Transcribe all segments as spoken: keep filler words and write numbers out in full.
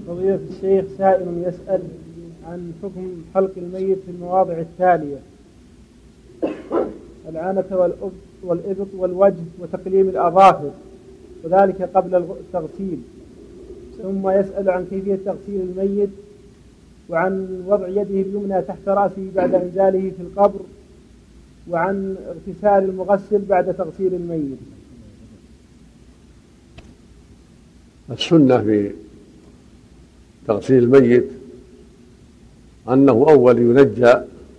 فضيلة الشيخ، سائل يسأل عن حكم حلق الميت في المواضع التالية: العانة والإبط والوجه وتقليم الأظافر، وذلك قبل التغسيل. ثم يسأل عن كيفية تغسيل الميت، وعن وضع يده اليمنى تحت رأسه بعد إنزاله في القبر، وعن اغتسال المغسل بعد تغسيل الميت. السنة في تغسيل الميت أنه أول ينجى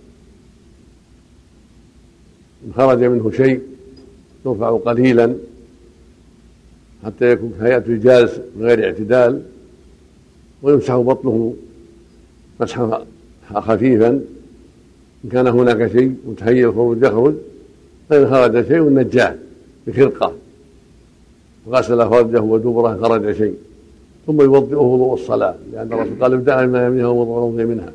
إن خرج منه شيء يرفع قليلا حتى يكون هيئة رجال من غير اعتدال، ويمسح بطنه مسحا خفيفا إن كان هناك شيء متهيئ الخروج يخرج، فإن خرج شيء نجاه بخرقة وغسل فرجه ودبره خرج شيء، ثم يوضئه وضوء الصلاة، لأن الرسول قال ابدأ بما يمنها ووضوء منها.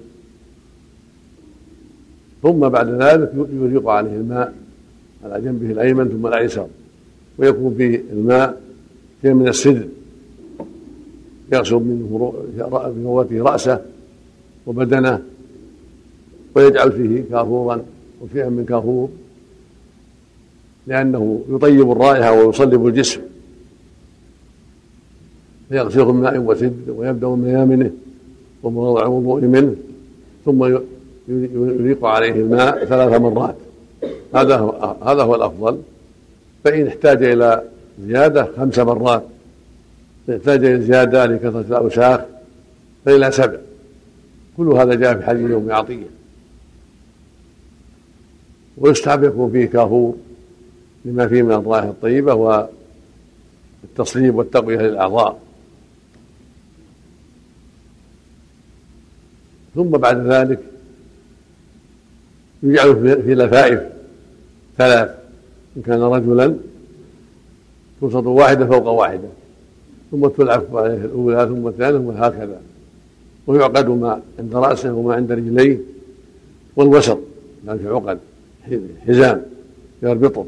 ثم بعد ذلك يريق عليه الماء على جنبه الأيمن ثم الأيسر، ويكون فيه الماء شيء من السدر يغسل منه بفوته رأسه وبدنه، ويجعل فيه كافورا وشيئا من كافور، لأنه يطيب الرائحة ويصلب الجسم، فيغسله بماء وسدر ويبدأ من ميامنه وموضع الوضوء منه، ثم يريق عليه الماء ثلاث مرات. هذا هو هذا هو الأفضل. فإن احتاج إلى زيادة خمس مرات، إن احتاج إلى زيادة لكثرة الأوساخ فإلى سبع. كل هذا جاء في حديث أم عطية. ويستحب يكون فيه كافور لما فيه من الرائحة الطيبة والتصليب والتقوية للأعضاء. ثم بعد ذلك يجعل في لفائف ثلاث، إن كان رجلا توسط واحدة فوق واحدة، ثم تلعب عليه الأولى ثم الثانية وهكذا، ويعقد ما عند رأسه وما عند رجليه والوسط، لأن في عقد حزام يربطه.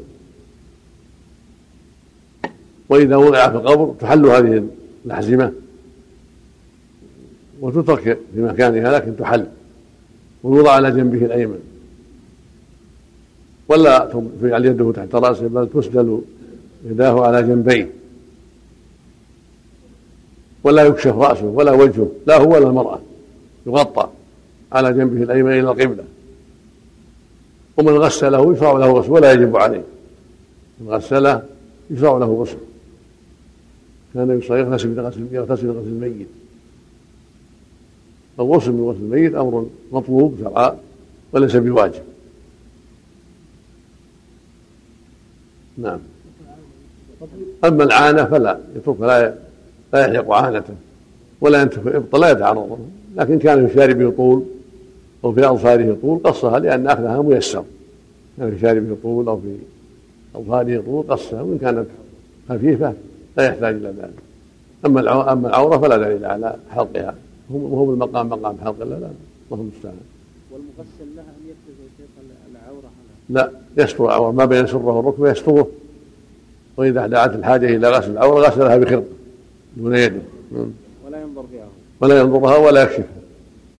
وإذا وضع في القبر تحل هذه الأحزمة وتترك في مكانها، لكن تحل ويوضع على جنبه الأيمن، ولا تجعل يده تحت رأسه، بل تسدل يداه على جنبيه، ولا يكشف رأسه ولا وجهه، لا هو ولا المرأة، يغطى على جنبه الأيمن إلى القبلة. ومن غسله يشرع له غسل ولا يجب عليه، من غسله يشرع له غسل. كان يغتسل بغسل الميت. الغسل من غسل الميت أمر مطلوب شرعا وليس بواجب. نعم. أما العانة فلا يترك، لا لا يحلق عانته ولا ينتف الإبط، لا يتعرض. لكن كان في شاربه طول أو في أظفاره طول قصها، لأن أخذها ميسر. كان في شاربه طول أو في أظفاره طول قصها، وإن كانت خفيفة لا يحتاج إلى ذلك. أما أما العورة فلا دليل على حلقها، وهو المقام مقام حلق الله، لا الله المستعان. والمغسل لها أن يكتب العورة؟ لا، يستر العورة ما بين سره والركبة يستره، وإذا دعت الحاجة إلى غسل العورة غسلها بخرقة دون يده، ولا ينظر فيها ولا ينظرها ولا يكشفها.